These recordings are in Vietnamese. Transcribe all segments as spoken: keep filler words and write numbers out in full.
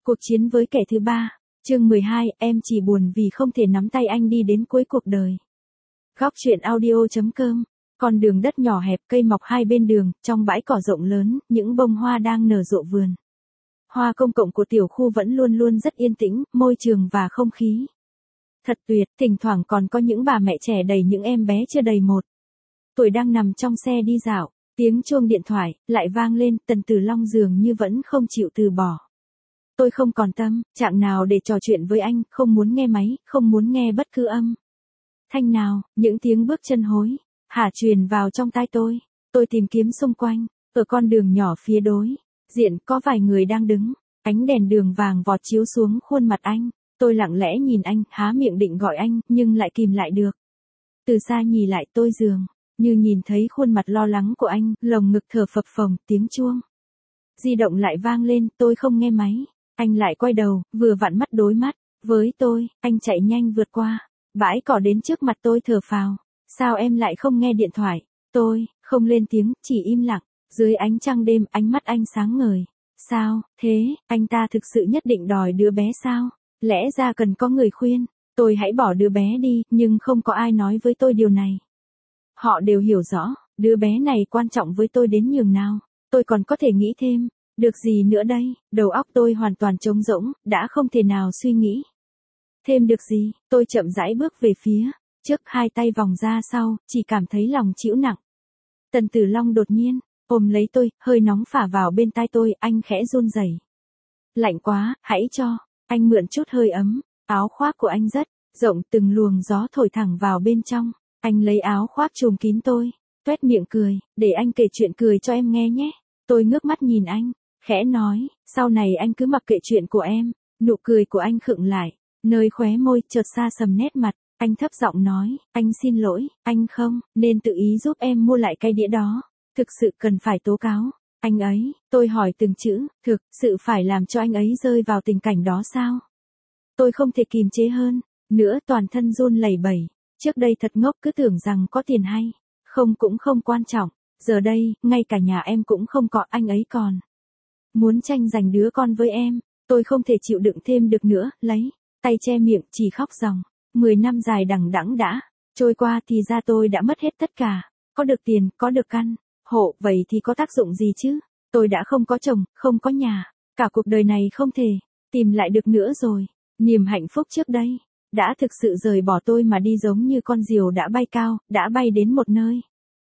Cuộc chiến với kẻ thứ ba. Chương mười hai, em chỉ buồn vì không thể nắm tay anh đi đến cuối cuộc đời. Góc truyện audio chấm com. Con đường đất nhỏ hẹp, cây mọc hai bên đường, trong bãi cỏ rộng lớn, những bông hoa đang nở rộ vườn. Hoa công cộng của tiểu khu vẫn luôn luôn rất yên tĩnh, môi trường và không khí thật tuyệt, thỉnh thoảng còn có những bà mẹ trẻ đẩy những em bé chưa đầy một tuổi đang nằm trong xe đi dạo. Tiếng chuông điện thoại lại vang lên, Tần Tử Long dường như vẫn không chịu từ bỏ. Tôi không còn tâm trạng nào để trò chuyện với anh, không muốn nghe máy, không muốn nghe bất cứ âm thanh nào. Những tiếng bước chân hối hả truyền vào trong tai tôi. Tôi tìm kiếm xung quanh, ở con đường nhỏ phía đối diện có vài người đang đứng, ánh đèn đường vàng vọt chiếu xuống khuôn mặt anh. Tôi lặng lẽ nhìn anh, há miệng định gọi anh, nhưng lại kìm lại được. Từ xa nhìn lại tôi dường như nhìn thấy khuôn mặt lo lắng của anh, lồng ngực thở phập phồng, tiếng chuông di động lại vang lên, tôi không nghe máy. Anh lại quay đầu, vừa vặn mắt đối mắt với tôi, anh chạy nhanh vượt qua bãi cỏ đến trước mặt tôi thở phào. Sao em lại không nghe điện thoại? Tôi không lên tiếng, chỉ im lặng. Dưới ánh trăng đêm, ánh mắt anh sáng ngời. Sao thế, anh ta thực sự nhất định đòi đứa bé sao? Lẽ ra cần có người khuyên tôi hãy bỏ đứa bé đi, nhưng không có ai nói với tôi điều này. Họ đều hiểu rõ, đứa bé này quan trọng với tôi đến nhường nào. Tôi còn có thể nghĩ thêm được gì nữa đây? Đầu óc tôi hoàn toàn trống rỗng, đã không thể nào suy nghĩ thêm được gì. Tôi chậm rãi bước về phía trước, hai tay vòng ra sau, chỉ cảm thấy lòng chịu nặng. Tần Tử Long đột nhiên ôm lấy tôi, hơi nóng phả vào bên tai tôi, anh khẽ run rẩy. Lạnh quá, hãy cho anh mượn chút hơi ấm. Áo khoác của anh rất rộng, từng luồng gió thổi thẳng vào bên trong. Anh lấy áo khoác trùm kín tôi, toét miệng cười, để anh kể chuyện cười cho em nghe nhé. Tôi ngước mắt nhìn anh, khẽ nói, sau này anh cứ mặc kệ chuyện của em. Nụ cười của anh khựng lại, nơi khóe môi chợt xa sầm nét mặt. Anh thấp giọng nói, anh xin lỗi, anh không nên tự ý giúp em mua lại cái đĩa đó. Thực sự cần phải tố cáo anh ấy. Tôi hỏi từng chữ, thực sự phải làm cho anh ấy rơi vào tình cảnh đó sao? Tôi không thể kìm chế hơn nữa, toàn thân run lẩy bẩy. Trước đây thật ngốc, cứ tưởng rằng có tiền hay không cũng không quan trọng. Giờ đây, ngay cả nhà em cũng không có, anh ấy còn muốn tranh giành đứa con với em. Tôi không thể chịu đựng thêm được nữa, lấy tay che miệng, chỉ khóc ròng. Mười năm dài đằng đẵng đã trôi qua, thì ra tôi đã mất hết tất cả. Có được tiền, có được căn hộ, vậy thì có tác dụng gì chứ? Tôi đã không có chồng, không có nhà. Cả cuộc đời này không thể tìm lại được nữa rồi. Niềm hạnh phúc trước đây đã thực sự rời bỏ tôi mà đi, giống như con diều đã bay cao, đã bay đến một nơi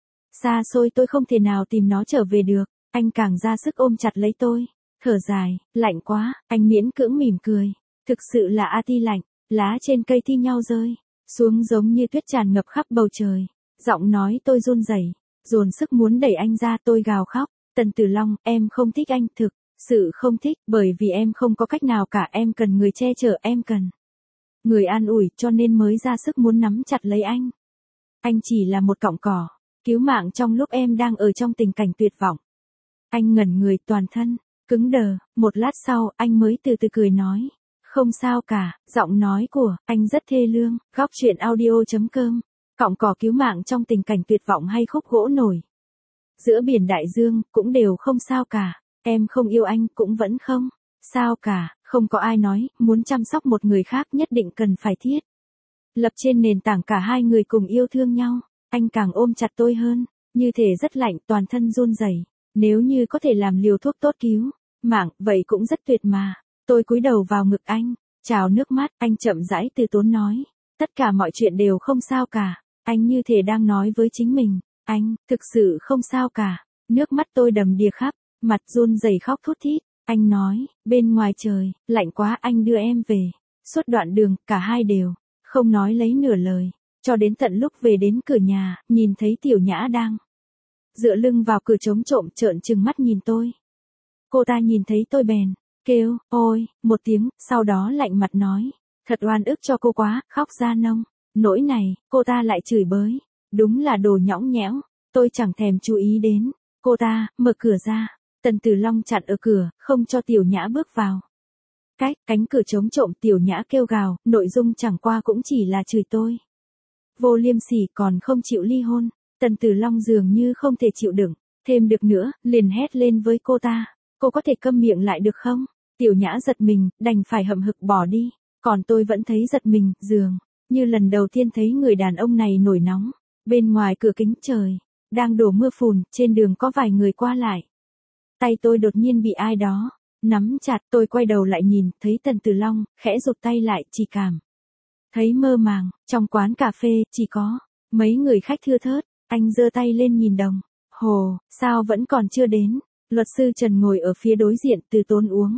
xa xôi, tôi không thể nào tìm nó trở về được. Anh càng ra sức ôm chặt lấy tôi, thở dài, lạnh quá. Anh miễn cưỡng mỉm cười. Thực sự là a ti lạnh, lá trên cây thi nhau rơi xuống giống như tuyết tràn ngập khắp bầu trời. Giọng nói tôi run rẩy, dồn sức muốn đẩy anh ra. Tôi gào khóc, Tần Tử Long, em không thích anh, thực sự không thích, bởi vì em không có cách nào cả. Em cần người che chở, em cần người an ủi, cho nên mới ra sức muốn nắm chặt lấy anh. Anh chỉ là một cọng cỏ cứu mạng trong lúc em đang ở trong tình cảnh tuyệt vọng. Anh ngẩn người, toàn thân cứng đờ. Một lát sau, anh mới từ từ cười nói, không sao cả. Giọng nói của anh rất thê lương. Góc truyện audio chấm com. Cọng cỏ cứu mạng trong tình cảnh tuyệt vọng hay khúc gỗ nổi giữa biển đại dương, cũng đều không sao cả. Em không yêu anh, cũng vẫn không sao cả. Không có ai nói, muốn chăm sóc một người khác nhất định cần phải thiết lập trên nền tảng cả hai người cùng yêu thương nhau. Anh càng ôm chặt tôi hơn, như thể rất lạnh, toàn thân run rẩy. Nếu như có thể làm liều thuốc tốt cứu mạng, vậy cũng rất tuyệt mà. Tôi cúi đầu vào ngực anh, trào nước mắt. Anh chậm rãi từ tốn nói, tất cả mọi chuyện đều không sao cả. Anh như thể đang nói với chính mình, anh thực sự không sao cả. Nước mắt tôi đầm đìa khắp mặt, run rẩy khóc thút thít. Anh nói, bên ngoài trời lạnh quá, anh đưa em về. Suốt đoạn đường, cả hai đều không nói lấy nửa lời, cho đến tận lúc về đến cửa nhà, nhìn thấy Tiểu Nhã đang dựa lưng vào cửa trống trộm, trợn trừng mắt nhìn tôi. Cô ta nhìn thấy tôi bèn kêu, ôi, một tiếng, sau đó lạnh mặt nói, thật oan ức cho cô quá, khóc ra nông nỗi này. Cô ta lại chửi bới, đúng là đồ nhõng nhẽo. Tôi chẳng thèm chú ý đến. Cô ta mở cửa ra, Tần Tử Long chặn ở cửa, không cho Tiểu Nhã bước vào. Cách cánh cửa trống trộm, Tiểu Nhã kêu gào, nội dung chẳng qua cũng chỉ là chửi tôi vô liêm sỉ, còn không chịu ly hôn. Tần Tử Long dường như không thể chịu đựng thêm được nữa, liền hét lên với cô ta, cô có thể câm miệng lại được không? Tiểu Nhã giật mình, đành phải hậm hực bỏ đi. Còn tôi vẫn thấy giật mình, dường như lần đầu tiên thấy người đàn ông này nổi nóng. Bên ngoài cửa kính trời đang đổ mưa phùn, trên đường có vài người qua lại. Tay tôi đột nhiên bị ai đó nắm chặt, tôi quay đầu lại nhìn, thấy Tần Tử Long khẽ rụt tay lại, chỉ cảm thấy mơ màng. Trong quán cà phê chỉ có mấy người khách thưa thớt. Anh giơ tay lên nhìn đồng hồ, sao vẫn còn chưa đến. Luật sư Trần ngồi ở phía đối diện, từ tốn uống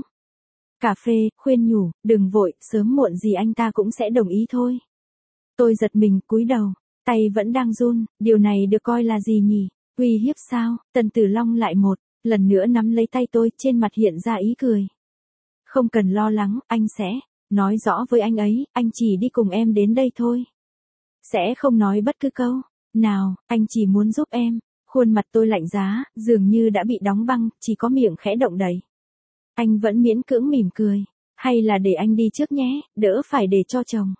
cà phê, khuyên nhủ, đừng vội, sớm muộn gì anh ta cũng sẽ đồng ý thôi. Tôi giật mình, cúi đầu, tay vẫn đang run, điều này được coi là gì nhỉ? Uy hiếp sao? Tần Tử Long lại một lần nữa nắm lấy tay tôi, trên mặt hiện ra ý cười. Không cần lo lắng, anh sẽ nói rõ với anh ấy, anh chỉ đi cùng em đến đây thôi. Sẽ không nói bất cứ câu nào, anh chỉ muốn giúp em. Khuôn mặt tôi lạnh giá, dường như đã bị đóng băng, chỉ có miệng khẽ động đậy. Anh vẫn miễn cưỡng mỉm cười. Hay là để anh đi trước nhé, đỡ phải để cho chồng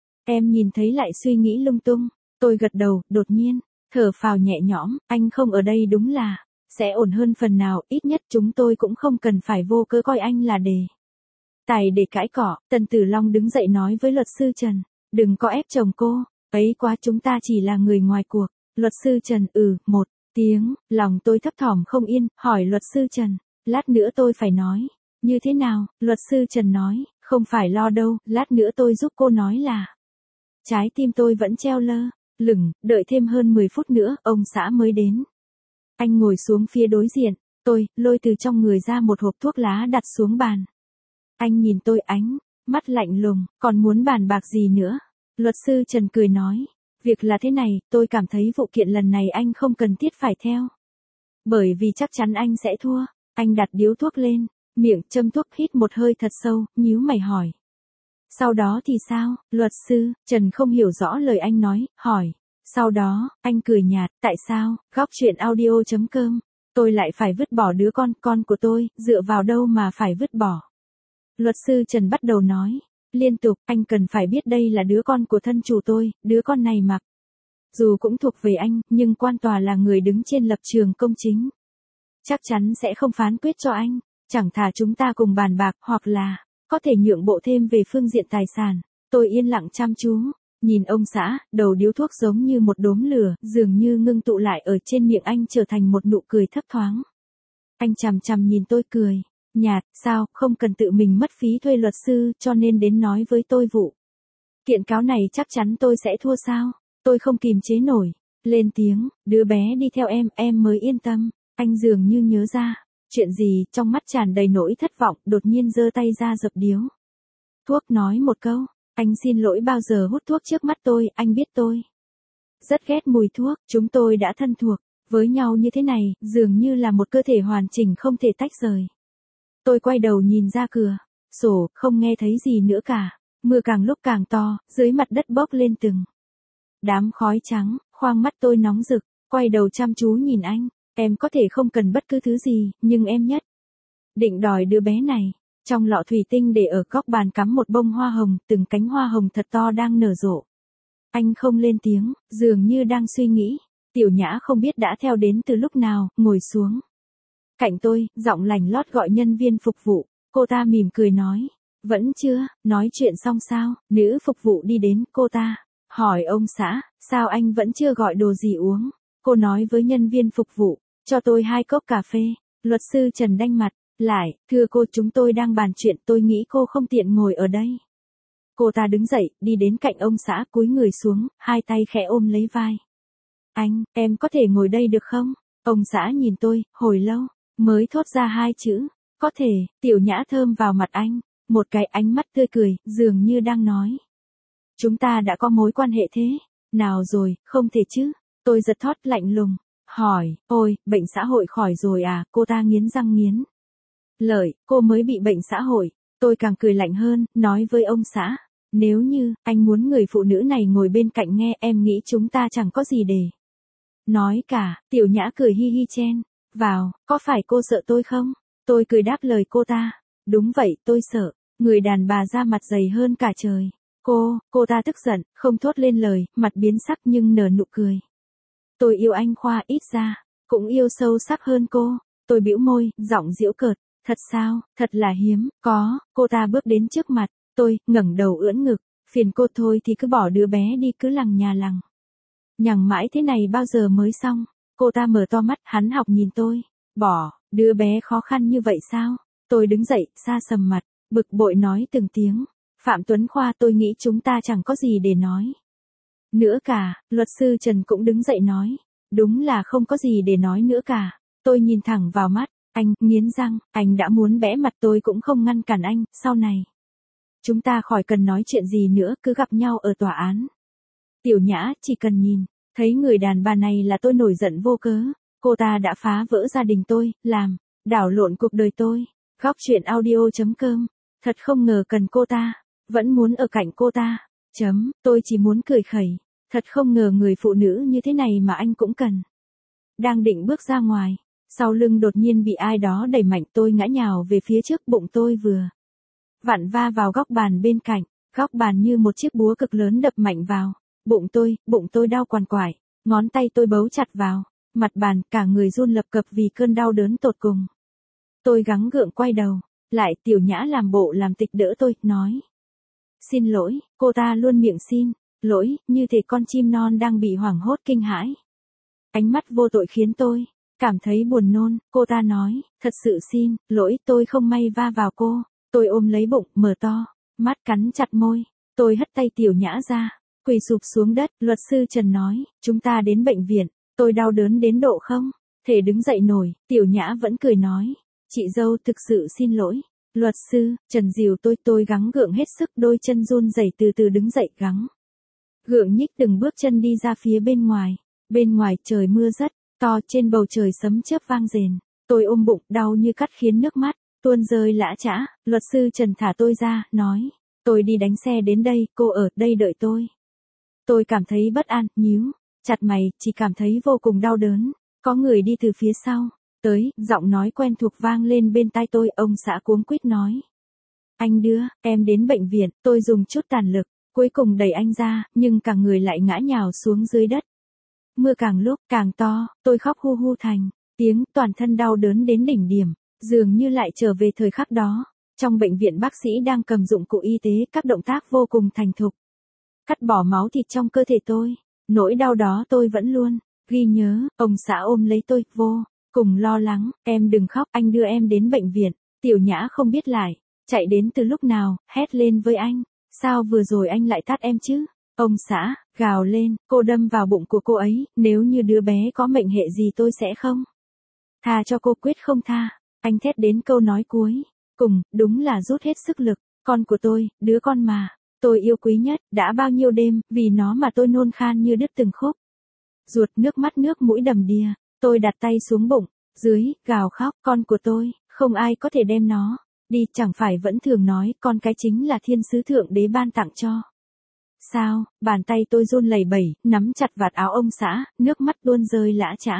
em nhìn thấy lại suy nghĩ lung tung. Tôi gật đầu, đột nhiên thở phào nhẹ nhõm, anh không ở đây đúng là sẽ ổn hơn phần nào, ít nhất chúng tôi cũng không cần phải vô cớ coi anh là đề tài để cãi cọ. Tần Tử Long đứng dậy nói với luật sư Trần, đừng có ép chồng cô ấy quá, chúng ta chỉ là người ngoài cuộc. Luật sư Trần ừ một tiếng, lòng tôi thấp thỏm không yên, hỏi luật sư Trần, lát nữa tôi phải nói như thế nào? Luật sư Trần nói, không phải lo đâu, lát nữa tôi giúp cô nói là. Trái tim tôi vẫn treo lơ lửng, đợi thêm hơn mười phút nữa, ông xã mới đến. Anh ngồi xuống phía đối diện, tôi lôi từ trong người ra một hộp thuốc lá đặt xuống bàn. Anh nhìn tôi, ánh mắt lạnh lùng, còn muốn bàn bạc gì nữa? Luật sư Trần cười nói, việc là thế này, tôi cảm thấy vụ kiện lần này anh không cần thiết phải theo. Bởi vì chắc chắn anh sẽ thua. Anh đặt điếu thuốc lên, miệng châm thuốc, hít một hơi thật sâu, nhíu mày hỏi. Sau đó thì sao? Luật sư Trần không hiểu rõ lời anh nói, hỏi. Sau đó, anh cười nhạt, tại sao? Góc chuyện audio chấm com. Tôi lại phải vứt bỏ đứa con, con của tôi, dựa vào đâu mà phải vứt bỏ? Luật sư Trần bắt đầu nói liên tục, anh cần phải biết đây là đứa con của thân chủ tôi, đứa con này mặc dù cũng thuộc về anh, nhưng quan tòa là người đứng trên lập trường công chính. Chắc chắn sẽ không phán quyết cho anh, chẳng thà chúng ta cùng bàn bạc, hoặc là có thể nhượng bộ thêm về phương diện tài sản. Tôi yên lặng chăm chú nhìn ông xã, đầu điếu thuốc giống như một đốm lửa, dường như ngưng tụ lại ở trên miệng anh trở thành một nụ cười thấp thoáng. Anh chằm chằm nhìn tôi cười nhạt, sao, không cần tự mình mất phí thuê luật sư, cho nên đến nói với tôi vụ kiện cáo này chắc chắn tôi sẽ thua sao? Tôi không kìm chế nổi lên tiếng, đứa bé đi theo em, em mới yên tâm. Anh dường như nhớ ra chuyện gì, trong mắt tràn đầy nỗi thất vọng, đột nhiên giơ tay ra dập điếu thuốc, nói một câu, anh xin lỗi. Bao giờ hút thuốc trước mắt tôi, anh biết tôi rất ghét mùi thuốc. Chúng tôi đã thân thuộc với nhau như thế này, dường như là một cơ thể hoàn chỉnh không thể tách rời. Tôi quay đầu nhìn ra cửa sổ, không nghe thấy gì nữa cả. Mưa càng lúc càng to, dưới mặt đất bốc lên từng đám khói trắng, khoang mắt tôi nóng rực, quay đầu chăm chú nhìn anh. Em có thể không cần bất cứ thứ gì, nhưng em nhất định đòi đứa bé này. Trong lọ thủy tinh để ở góc bàn cắm một bông hoa hồng, từng cánh hoa hồng thật to đang nở rộ. Anh không lên tiếng, dường như đang suy nghĩ. Tiểu Nhã không biết đã theo đến từ lúc nào, ngồi xuống cạnh tôi, giọng lành lót gọi nhân viên phục vụ. Cô ta mỉm cười nói, vẫn chưa nói chuyện xong sao? Nữ phục vụ đi đến, cô ta hỏi ông xã, sao anh vẫn chưa gọi đồ gì uống? Cô nói với nhân viên phục vụ, cho tôi hai cốc cà phê. Luật sư Trần đanh mặt lại, thưa cô, chúng tôi đang bàn chuyện, tôi nghĩ cô không tiện ngồi ở đây. Cô ta đứng dậy, đi đến cạnh ông xã, cúi người xuống, hai tay khẽ ôm lấy vai anh. Em có thể ngồi đây được không? Ông xã nhìn tôi, hồi lâu mới thốt ra hai chữ, có thể. Tiểu Nhã thơm vào mặt anh, một cái ánh mắt tươi cười, dường như đang nói, chúng ta đã có mối quan hệ thế nào rồi? Không thể chứ? Tôi giật thót, lạnh lùng hỏi, ôi, bệnh xã hội khỏi rồi à? Cô ta nghiến răng nghiến lợi, cô mới bị bệnh xã hội. Tôi càng cười lạnh hơn, nói với ông xã, nếu như anh muốn người phụ nữ này ngồi bên cạnh nghe, em nghĩ chúng ta chẳng có gì để nói cả. Tiểu Nhã cười hi hi chen vào, có phải cô sợ tôi không? Tôi cười đáp lời cô ta, đúng vậy, tôi sợ. Người đàn bà da mặt dày hơn cả trời. Cô, cô ta tức giận, không thốt lên lời, mặt biến sắc nhưng nở nụ cười. Tôi yêu anh Khoa, ít ra cũng yêu sâu sắc hơn cô. Tôi bĩu môi, giọng giễu cợt, Thật sao, thật là hiếm, có, cô ta bước đến trước mặt, tôi, ngẩng đầu ưỡn ngực, phiền cô thôi thì cứ bỏ đứa bé đi cứ lằng nhà lằng. Nhằng mãi thế này bao giờ mới xong, cô ta mở to mắt, hắn học nhìn tôi, bỏ, đứa bé khó khăn như vậy sao? Tôi đứng dậy, xa sầm mặt, bực bội nói từng tiếng, Phạm Tuấn Khoa tôi nghĩ chúng ta chẳng có gì để nói. Nữa cả, luật sư Trần cũng đứng dậy nói, đúng là không có gì để nói nữa cả. Tôi nhìn thẳng vào mắt, anh, nghiến răng, anh đã muốn bẽ mặt tôi cũng không ngăn cản anh, sau này. Chúng ta khỏi cần nói chuyện gì nữa, cứ gặp nhau ở tòa án. Tiểu Nhã chỉ cần nhìn, thấy người đàn bà này là tôi nổi giận vô cớ, cô ta đã phá vỡ gia đình tôi, làm, đảo lộn cuộc đời tôi. Góc truyện audio chấm com, thật không ngờ cần cô ta, vẫn muốn ở cạnh cô ta, chấm, tôi chỉ muốn cười khẩy, thật không ngờ người phụ nữ như thế này mà anh cũng cần. Đang định bước ra ngoài, sau lưng đột nhiên bị ai đó đẩy mạnh, tôi ngã nhào về phía trước, bụng tôi vừa vặn va vào góc bàn bên cạnh, góc bàn như một chiếc búa cực lớn đập mạnh vào, bụng tôi, bụng tôi đau quằn quại, ngón tay tôi bấu chặt vào mặt bàn, cả người run lập cập vì cơn đau đớn tột cùng. Tôi gắng gượng quay đầu, lại Tiểu Nhã làm bộ làm tịch đỡ tôi, nói. Xin lỗi, cô ta luôn miệng xin lỗi, như thể con chim non đang bị hoảng hốt kinh hãi. Ánh mắt vô tội khiến tôi cảm thấy buồn nôn, cô ta nói, thật sự xin lỗi, tôi không may va vào cô. Tôi ôm lấy bụng, mở to mắt, cắn chặt môi, tôi hất tay Tiểu Nhã ra, quỳ sụp xuống đất. Luật sư Trần nói, chúng ta đến bệnh viện, tôi đau đớn đến độ không thể đứng dậy nổi. Tiểu Nhã vẫn cười nói, chị dâu thực sự xin lỗi. Luật sư Trần dìu tôi, tôi gắng gượng hết sức, đôi chân run rẩy từ từ đứng dậy, gắng gượng nhích từng bước chân đi ra phía bên ngoài. Bên ngoài trời mưa rất to, trên bầu trời sấm chớp vang rền. Tôi ôm bụng đau như cắt khiến nước mắt tuôn rơi lã chã. Luật sư Trần thả tôi ra, nói, tôi đi đánh xe đến đây, cô ở đây đợi tôi. Tôi cảm thấy bất an, nhíu chặt mày, chỉ cảm thấy vô cùng đau đớn. Có người đi từ phía sau tới, giọng nói quen thuộc vang lên bên tai tôi, ông xã cuống quýt nói. Anh đưa em đến bệnh viện. Tôi dùng chút tàn lực, cuối cùng đẩy anh ra, nhưng cả người lại ngã nhào xuống dưới đất. Mưa càng lúc càng to, tôi khóc hu hu thành tiếng, toàn thân đau đớn đến đỉnh điểm, dường như lại trở về thời khắc đó. Trong bệnh viện bác sĩ đang cầm dụng cụ y tế, các động tác vô cùng thành thục. Cắt bỏ máu thịt trong cơ thể tôi, nỗi đau đó tôi vẫn luôn ghi nhớ. Ông xã ôm lấy tôi, vô cùng lo lắng, em đừng khóc, anh đưa em đến bệnh viện. Tiểu Nhã không biết lại chạy đến từ lúc nào, hét lên với anh, sao vừa rồi anh lại tát em chứ? Ông xã gào lên, cô đâm vào bụng của cô ấy, nếu như đứa bé có mệnh hệ gì tôi sẽ không tha cho cô, quyết không tha. Anh thét đến câu nói cuối cùng, đúng là rút hết sức lực. Con của tôi, đứa con mà tôi yêu quý nhất, đã bao nhiêu đêm vì nó mà tôi nôn khan như đứt từng khúc ruột, nước mắt nước mũi đầm đìa. Tôi đặt tay xuống bụng dưới, gào khóc, con của tôi, không ai có thể đem nó đi, chẳng phải vẫn thường nói, con cái chính là thiên sứ thượng đế ban tặng cho. Sao? Bàn tay tôi run lẩy bẩy, nắm chặt vạt áo ông xã, nước mắt tuôn rơi lã chã.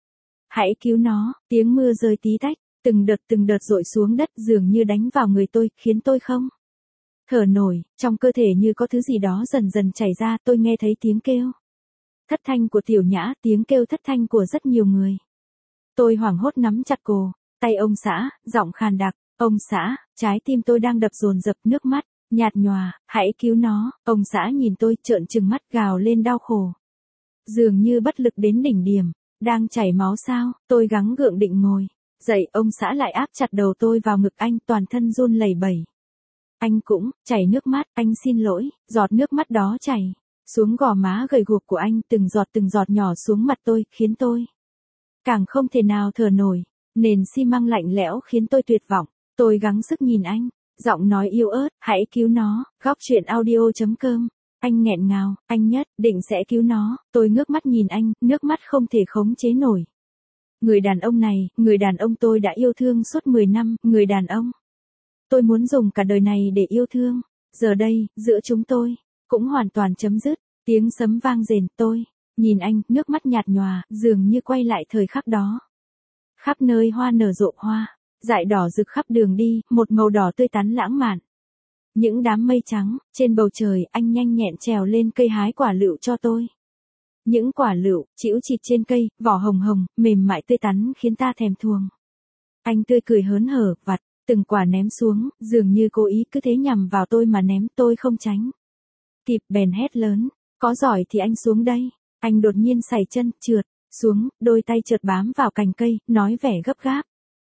Hãy cứu nó. Tiếng mưa rơi tí tách, từng đợt từng đợt dội xuống đất, dường như đánh vào người tôi, khiến tôi không thở nổi, trong cơ thể như có thứ gì đó dần dần chảy ra. Tôi nghe thấy tiếng kêu thất thanh của Tiểu Nhã, tiếng kêu thất thanh của rất nhiều người. Tôi hoảng hốt nắm chặt cổ tay ông xã, giọng khàn đặc, ông xã, trái tim tôi đang đập dồn dập, nước mắt nhạt nhòa, hãy cứu nó. Ông xã nhìn tôi, trợn trừng mắt, gào lên đau khổ, dường như bất lực đến đỉnh điểm. Đang chảy máu sao? Tôi gắng gượng định ngồi dậy, ông xã lại áp chặt đầu tôi vào ngực anh, toàn thân run lẩy bẩy. Anh cũng chảy nước mắt, anh xin lỗi. Giọt nước mắt đó chảy xuống gò má gầy guộc của anh, từng giọt từng giọt nhỏ xuống mặt tôi, khiến tôi càng không thể nào thở nổi. Nền xi măng lạnh lẽo khiến tôi tuyệt vọng. Tôi gắng sức nhìn anh, giọng nói yếu ớt, hãy cứu nó. Góc truyện audio chấm com. Anh nghẹn ngào, anh nhất định sẽ cứu nó. Tôi ngước mắt nhìn anh, nước mắt không thể khống chế nổi. Người đàn ông này, người đàn ông tôi đã yêu thương suốt mười năm, người đàn ông tôi muốn dùng cả đời này để yêu thương, giờ đây, giữa chúng tôi cũng hoàn toàn chấm dứt. Tiếng sấm vang rền, tôi nhìn anh, nước mắt nhạt nhòa, dường như quay lại thời khắc đó. Khắp nơi hoa nở rộ, hoa dại đỏ rực khắp đường đi, một màu đỏ tươi tắn lãng mạn. Những đám mây trắng trên bầu trời, anh nhanh nhẹn trèo lên cây hái quả lựu cho tôi. Những quả lựu chĩu chịt trên cây, vỏ hồng hồng, mềm mại tươi tắn khiến ta thèm thuồng. Anh tươi cười hớn hở, vặt, từng quả ném xuống, dường như cố ý cứ thế nhằm vào tôi mà ném, tôi không tránh kịp bèn hét lớn, có giỏi thì anh xuống đây. Anh đột nhiên sải chân, trượt xuống, đôi tay trượt bám vào cành cây, nói vẻ gấp gáp.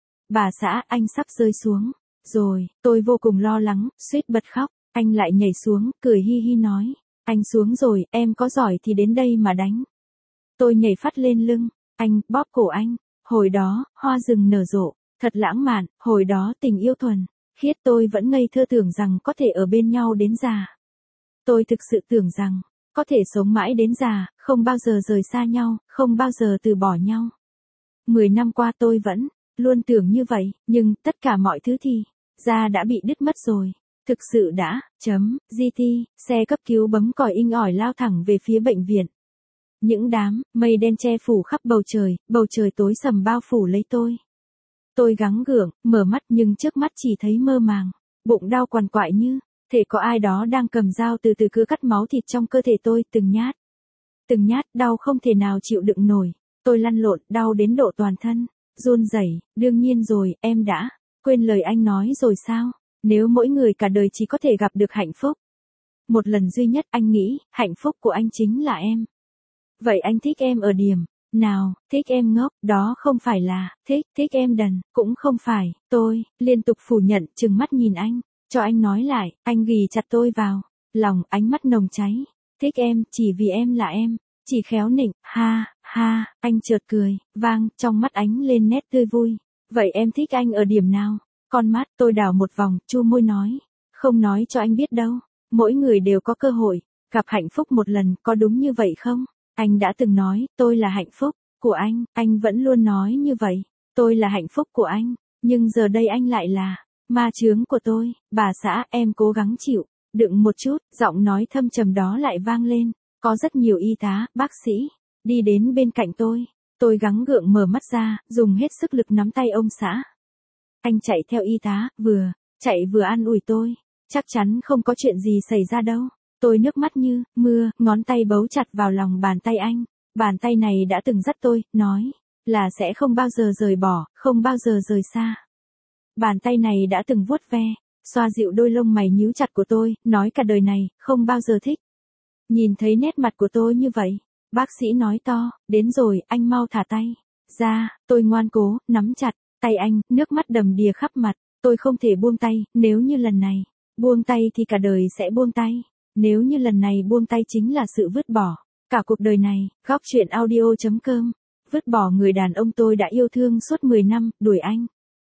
Bà xã, anh sắp rơi xuống rồi. Tôi vô cùng lo lắng, suýt bật khóc. Anh lại nhảy xuống, cười hi hi nói, anh xuống rồi, em có giỏi thì đến đây mà đánh. Tôi nhảy phát lên lưng, anh, bóp cổ anh. Hồi đó, hoa rừng nở rộ, thật lãng mạn, hồi đó tình yêu thuần khiết, tôi vẫn ngây thơ tưởng rằng có thể ở bên nhau đến già. Tôi thực sự tưởng rằng, có thể sống mãi đến già, không bao giờ rời xa nhau, không bao giờ từ bỏ nhau. Mười năm qua tôi vẫn, luôn tưởng như vậy, nhưng, tất cả mọi thứ thì, ra đã bị đứt mất rồi. Thực sự đã, chấm, giê tê, xe cấp cứu bấm còi inh ỏi lao thẳng về phía bệnh viện. Những đám, mây đen che phủ khắp bầu trời, bầu trời tối sầm bao phủ lấy tôi. Tôi gắng gượng, mở mắt nhưng trước mắt chỉ thấy mơ màng, bụng đau quằn quại như, thể có ai đó đang cầm dao từ từ cưa cắt máu thịt trong cơ thể tôi từng nhát. Từng nhát, đau không thể nào chịu đựng nổi. Tôi lăn lộn, đau đến độ toàn thân run rẩy. Đương nhiên rồi, em đã quên lời anh nói rồi sao? Nếu mỗi người cả đời chỉ có thể gặp được hạnh phúc một lần duy nhất, anh nghĩ, hạnh phúc của anh chính là em. Vậy anh thích em ở điểm nào? Thích em ngốc, đó không phải là thích, thích em đần, cũng không phải. Tôi liên tục phủ nhận, trừng mắt nhìn anh, cho anh nói lại. Anh ghì chặt tôi vào lòng, ánh mắt nồng cháy. Thích em, chỉ vì em là em, chỉ khéo nịnh. Ha, ha, anh chợt cười vang, trong mắt ánh lên nét tươi vui. Vậy em thích anh ở điểm nào? Con mắt tôi đảo một vòng, chu môi nói, không nói cho anh biết đâu. Mỗi người đều có cơ hội gặp hạnh phúc một lần, có đúng như vậy không? Anh đã từng nói, tôi là hạnh phúc của anh, anh vẫn luôn nói như vậy. Tôi là hạnh phúc của anh, nhưng giờ đây anh lại là ma chướng của tôi. Bà xã, em cố gắng chịu đựng một chút. Giọng nói thâm trầm đó lại vang lên. Có rất nhiều y tá, bác sĩ đi đến bên cạnh tôi. Tôi gắng gượng mở mắt ra, dùng hết sức lực nắm tay ông xã. Anh chạy theo y tá, vừa chạy vừa an ủi tôi. Chắc chắn không có chuyện gì xảy ra đâu. Tôi nước mắt như mưa, ngón tay bấu chặt vào lòng bàn tay anh. Bàn tay này đã từng dắt tôi, nói là sẽ không bao giờ rời bỏ, không bao giờ rời xa. Bàn tay này đã từng vuốt ve, xoa dịu đôi lông mày nhíu chặt của tôi, nói cả đời này, không bao giờ thích nhìn thấy nét mặt của tôi như vậy. Bác sĩ nói to, đến rồi, anh mau thả tay ra. Tôi ngoan cố, nắm chặt tay anh, nước mắt đầm đìa khắp mặt. Tôi không thể buông tay, nếu như lần này buông tay thì cả đời sẽ buông tay. Nếu như lần này buông tay chính là sự vứt bỏ cả cuộc đời này. Góc truyện audio chấm com. Vứt bỏ người đàn ông tôi đã yêu thương suốt mười năm, đuổi anh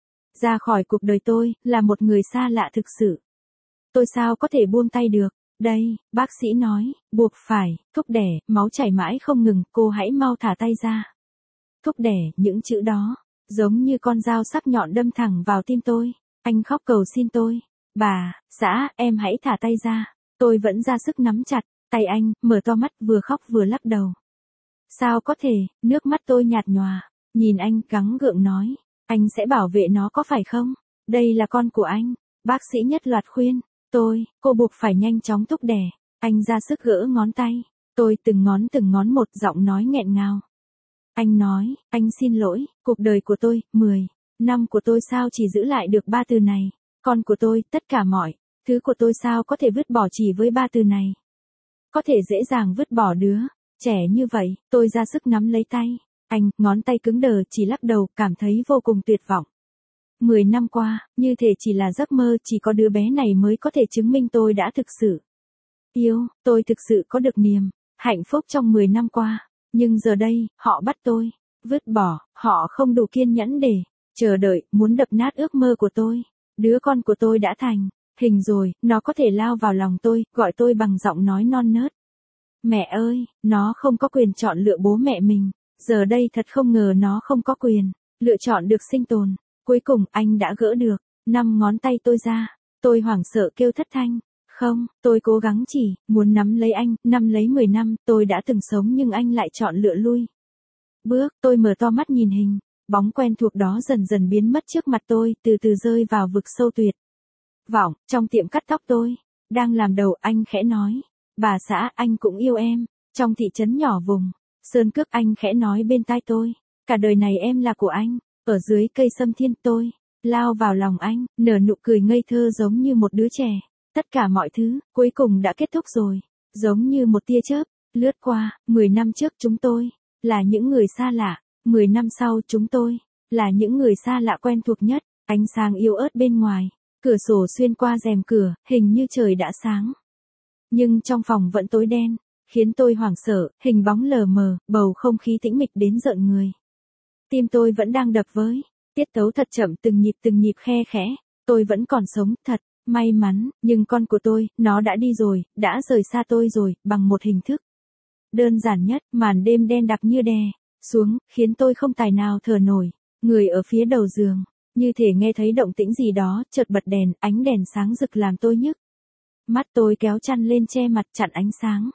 ra khỏi cuộc đời tôi, là một người xa lạ thực sự. Tôi sao có thể buông tay được? Đây, bác sĩ nói, buộc phải thúc đẻ, máu chảy mãi không ngừng, cô hãy mau thả tay ra. Thúc đẻ, những chữ đó giống như con dao sắc nhọn đâm thẳng vào tim tôi. Anh khóc cầu xin tôi. Bà xã, em hãy thả tay ra. Tôi vẫn ra sức nắm chặt tay anh, mở to mắt, vừa khóc vừa lắc đầu. Sao có thể? Nước mắt tôi nhạt nhòa. Nhìn anh, gắng gượng nói, anh sẽ bảo vệ nó có phải không? Đây là con của anh. Bác sĩ nhất loạt khuyên tôi, cô buộc phải nhanh chóng thúc đẻ. Anh ra sức gỡ ngón tay. Tôi từng ngón từng ngón một, giọng nói nghẹn ngào. Anh nói, anh xin lỗi, cuộc đời của tôi, mười năm của tôi sao chỉ giữ lại được ba từ này. Con của tôi, tất cả mọi thứ của tôi sao có thể vứt bỏ chỉ với ba từ này. Có thể dễ dàng vứt bỏ đứa trẻ như vậy. Tôi ra sức nắm lấy tay anh, ngón tay cứng đờ, chỉ lắc đầu, cảm thấy vô cùng tuyệt vọng. Mười năm qua, như thể chỉ là giấc mơ, chỉ có đứa bé này mới có thể chứng minh tôi đã thực sự yêu, tôi thực sự có được niềm hạnh phúc trong mười năm qua. Nhưng giờ đây, họ bắt tôi vứt bỏ, họ không đủ kiên nhẫn để chờ đợi, muốn đập nát ước mơ của tôi. Đứa con của tôi đã thành hình rồi, nó có thể lao vào lòng tôi, gọi tôi bằng giọng nói non nớt. Mẹ ơi, nó không có quyền chọn lựa bố mẹ mình. Giờ đây thật không ngờ nó không có quyền lựa chọn được sinh tồn. Cuối cùng, anh đã gỡ được năm ngón tay tôi ra. Tôi hoảng sợ kêu thất thanh. Không, tôi cố gắng chỉ muốn nắm lấy anh, nắm lấy mười năm, tôi đã từng sống nhưng anh lại chọn lựa lui bước. Tôi mở to mắt nhìn hình bóng quen thuộc đó dần dần biến mất trước mặt tôi, từ từ rơi vào vực sâu tuyệt vọng. Trong tiệm cắt tóc tôi đang làm đầu, anh khẽ nói, bà xã, anh cũng yêu em. Trong thị trấn nhỏ vùng Sơn Cước, anh khẽ nói bên tai tôi, cả đời này em là của anh. Ở dưới cây sâm thiên tôi, lao vào lòng anh, nở nụ cười ngây thơ giống như một đứa trẻ. Tất cả mọi thứ, cuối cùng đã kết thúc rồi. Giống như một tia chớp, lướt qua, mười năm trước chúng tôi, là những người xa lạ. mười năm sau chúng tôi, là những người xa lạ quen thuộc nhất. Ánh sáng yếu ớt bên ngoài, cửa sổ xuyên qua rèm cửa, hình như trời đã sáng. Nhưng trong phòng vẫn tối đen, khiến tôi hoảng sợ, hình bóng lờ mờ, bầu không khí tĩnh mịch đến rợn người. Tim tôi vẫn đang đập với tiết tấu thật chậm, từng nhịp từng nhịp khe khẽ. Tôi vẫn còn sống, thật may mắn, nhưng con của tôi, nó đã đi rồi, đã rời xa tôi rồi, bằng một hình thức đơn giản nhất. Màn đêm đen đặc như đè xuống, khiến tôi không tài nào thở nổi. Người ở phía đầu giường, như thể nghe thấy động tĩnh gì đó, chợt bật đèn, ánh đèn sáng rực làm tôi nhức. Mắt tôi kéo chăn lên che mặt chặn ánh sáng.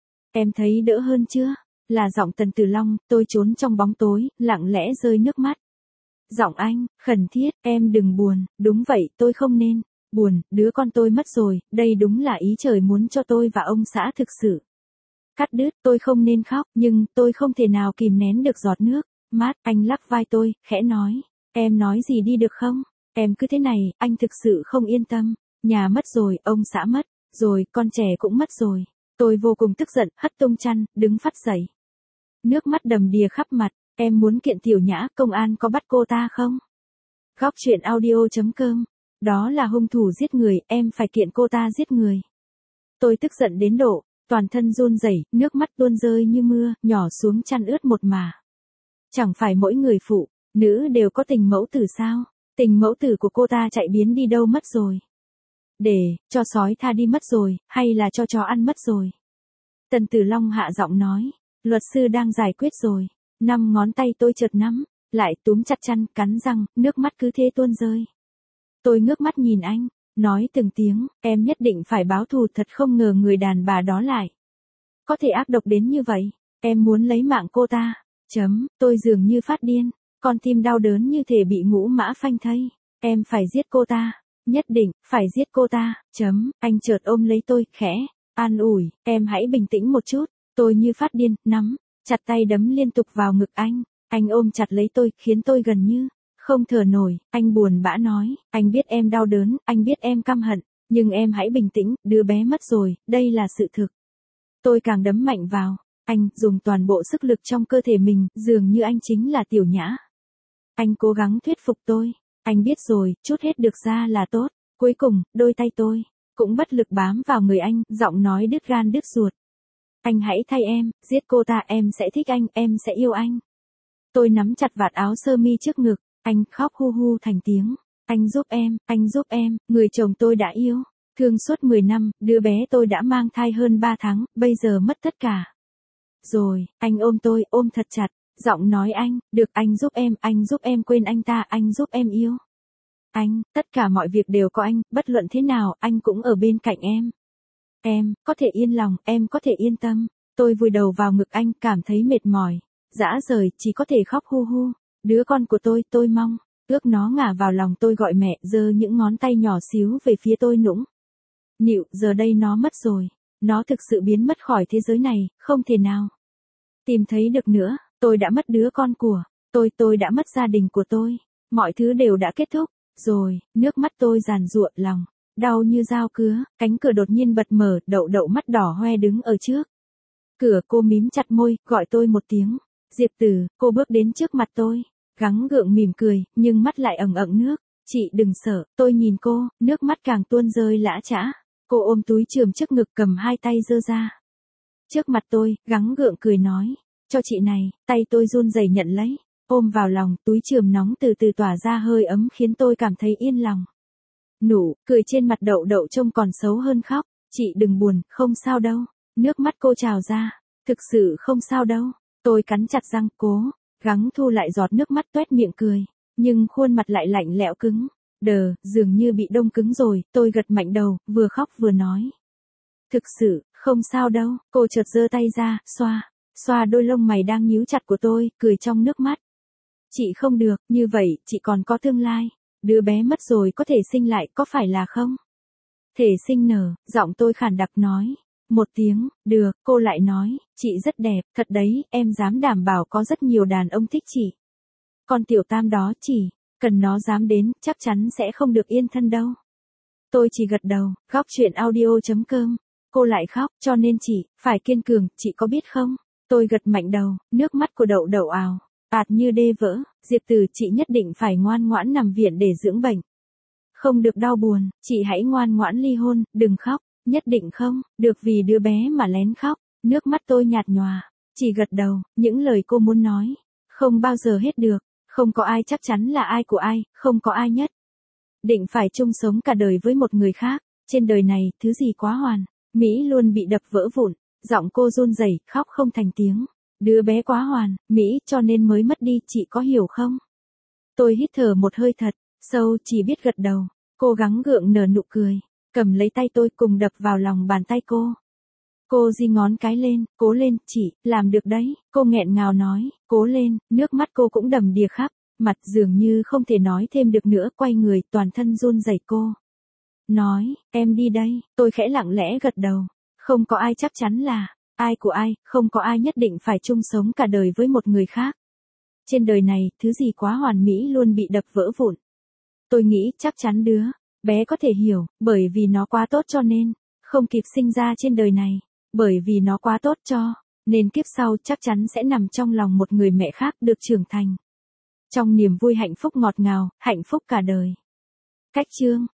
Em thấy đỡ hơn chưa? Là giọng Tần Tử Long. Tôi trốn trong bóng tối, lặng lẽ rơi nước mắt. Giọng anh, khẩn thiết, em đừng buồn. Đúng vậy, tôi không nên buồn, đứa con tôi mất rồi, đây đúng là ý trời muốn cho tôi và ông xã thực sự. Cắt đứt, tôi không nên khóc, nhưng tôi không thể nào kìm nén được giọt nước mắt. Anh lắc vai tôi, khẽ nói, em nói gì đi được không? Em cứ thế này, anh thực sự không yên tâm. Nhà mất rồi, ông xã mất rồi, con trẻ cũng mất rồi. Tôi vô cùng tức giận, hất tung chăn, đứng phắt dậy. Nước mắt đầm đìa khắp mặt. Em muốn kiện Tiểu Nhã, công an có bắt cô ta không? Góc truyện audio chấm com. Đó là hung thủ giết người, em phải kiện cô ta giết người. Tôi tức giận đến độ toàn thân run rẩy, nước mắt tuôn rơi như mưa, nhỏ xuống chăn ướt một mả. Chẳng phải mỗi người phụ nữ đều có tình mẫu tử sao? Tình mẫu tử của cô ta chạy biến đi đâu mất rồi? Để cho sói tha đi mất rồi, hay là cho chó ăn mất rồi? Tần Tử Long hạ giọng nói, luật sư đang giải quyết rồi. Năm ngón tay tôi chợt nắm lại, túm chặt chăn, cắn răng, nước mắt cứ thế tuôn rơi. Tôi ngước mắt nhìn anh, nói từng tiếng, em nhất định phải báo thù. Thật không ngờ người đàn bà đó lại có thể ác độc đến như vậy. Em muốn lấy mạng cô ta. Chấm, tôi dường như phát điên, con tim đau đớn như thể bị ngũ mã phanh thây. Em phải giết cô ta, nhất định phải giết cô ta. Chấm, anh chợt ôm lấy tôi, khẽ an ủi, em hãy bình tĩnh một chút. Tôi như phát điên, nắm chặt tay đấm liên tục vào ngực anh. Anh ôm chặt lấy tôi, khiến tôi gần như không thở nổi. Anh buồn bã nói, anh biết em đau đớn, anh biết em căm hận, nhưng em hãy bình tĩnh, đứa bé mất rồi, đây là sự thực. Tôi càng đấm mạnh vào anh, dùng toàn bộ sức lực trong cơ thể mình, dường như anh chính là Tiểu Nhã. Anh cố gắng thuyết phục tôi, anh biết rồi, chút hết được ra là tốt. Cuối cùng, đôi tay tôi cũng bất lực bám vào người anh, giọng nói đứt gan đứt ruột. Anh hãy thay em, giết cô ta, em sẽ thích anh, em sẽ yêu anh. Tôi nắm chặt vạt áo sơ mi trước ngực, anh khóc hu hu thành tiếng. Anh giúp em, anh giúp em, người chồng tôi đã yêu thương suốt mười năm, đứa bé tôi đã mang thai hơn ba tháng, bây giờ mất tất cả. Rồi, anh ôm tôi, ôm thật chặt, giọng nói anh, được, anh giúp em, anh giúp em quên anh ta, anh giúp em yêu anh, tất cả mọi việc đều có anh, bất luận thế nào, anh cũng ở bên cạnh em. Em, có thể yên lòng, em có thể yên tâm. Tôi vùi đầu vào ngực anh, cảm thấy mệt mỏi, dã rời, chỉ có thể khóc hu hu. Đứa con của tôi, tôi mong ước nó ngả vào lòng tôi gọi mẹ, giơ những ngón tay nhỏ xíu về phía tôi nũng nịu. Giờ đây nó mất rồi, nó thực sự biến mất khỏi thế giới này, không thể nào tìm thấy được nữa. Tôi đã mất đứa con của tôi, tôi đã mất gia đình của tôi, mọi thứ đều đã kết thúc rồi. Nước mắt tôi giàn giụa, lòng đau như dao cứa. Cánh cửa đột nhiên bật mở, Đậu Đậu mắt đỏ hoe đứng ở trước cửa. Cô mím chặt môi, gọi tôi một tiếng Diệp Tử. Cô bước đến trước mặt tôi, gắng gượng mỉm cười, nhưng mắt lại ẩn ẩn nước. Chị đừng sợ. Tôi nhìn cô, nước mắt càng tuôn rơi lã chã. Cô ôm túi chườm trước ngực, cầm hai tay giơ ra trước mặt tôi, gắng gượng cười nói, cho chị này. Tay tôi run rẩy nhận lấy, ôm vào lòng. Túi chườm nóng từ từ tỏa ra hơi ấm, khiến tôi cảm thấy yên lòng. Nụ cười trên mặt Đậu Đậu trông còn xấu hơn khóc. Chị đừng buồn, không sao đâu. Nước mắt cô trào ra, thực sự không sao đâu. Tôi cắn chặt răng, cố gắng thu lại giọt nước mắt, toét miệng cười, nhưng khuôn mặt lại lạnh lẽo cứng đờ, dường như bị đông cứng rồi. Tôi gật mạnh đầu, vừa khóc vừa nói, thực sự không sao đâu. Cô chợt giơ tay ra, xoa xoa đôi lông mày đang nhíu chặt của tôi, cười trong nước mắt. Chị không được như vậy, chị còn có tương lai. Đứa bé mất rồi có thể sinh lại, có phải là không thể sinh nở? Giọng tôi khản đặc nói một tiếng, được. Cô lại nói, chị rất đẹp, thật đấy, em dám đảm bảo có rất nhiều đàn ông thích chị. con tiểu tam đó chỉ, cần nó dám đến, chắc chắn sẽ không được yên thân đâu. Tôi chỉ gật đầu, góc chuyện audio.com. Cô lại khóc, cho nên chị, phải kiên cường, chị có biết không? Tôi gật mạnh đầu, nước mắt của đậu đậu ào, ạt như đê vỡ. Diệp Từ, chị nhất định phải ngoan ngoãn nằm viện để dưỡng bệnh. Không được đau buồn, chị hãy ngoan ngoãn ly hôn, đừng khóc, nhất định không, được vì đứa bé mà lén khóc. Nước mắt tôi nhạt nhòa, chỉ gật đầu, những lời cô muốn nói, không bao giờ hết được, không có ai chắc chắn là ai của ai, không có ai nhất định phải chung sống cả đời với một người khác, trên đời này, thứ gì quá hoàn mỹ luôn bị đập vỡ vụn, giọng cô run rẩy, khóc không thành tiếng. Đứa bé quá hoàn mỹ cho nên mới mất đi, chị có hiểu không? Tôi hít thở một hơi thật sâu, chỉ biết gật đầu, cố gắng gượng nở nụ cười, cầm lấy tay tôi cùng đập vào lòng bàn tay cô. Cô giơ ngón cái lên, cố lên, chị, làm được đấy, cô nghẹn ngào nói, cố lên, nước mắt cô cũng đầm đìa khắp mặt, dường như không thể nói thêm được nữa, quay người, toàn thân run rẩy cô nói, em đi đây. Tôi khẽ lặng lẽ gật đầu, không có ai chắc chắn là ai của ai, không có ai nhất định phải chung sống cả đời với một người khác. Trên đời này, thứ gì quá hoàn mỹ luôn bị đập vỡ vụn. Tôi nghĩ chắc chắn đứa bé có thể hiểu, bởi vì nó quá tốt cho nên không kịp sinh ra trên đời này, bởi vì nó quá tốt cho nên kiếp sau chắc chắn sẽ nằm trong lòng một người mẹ khác, được trưởng thành trong niềm vui hạnh phúc ngọt ngào, hạnh phúc cả đời. Cách chương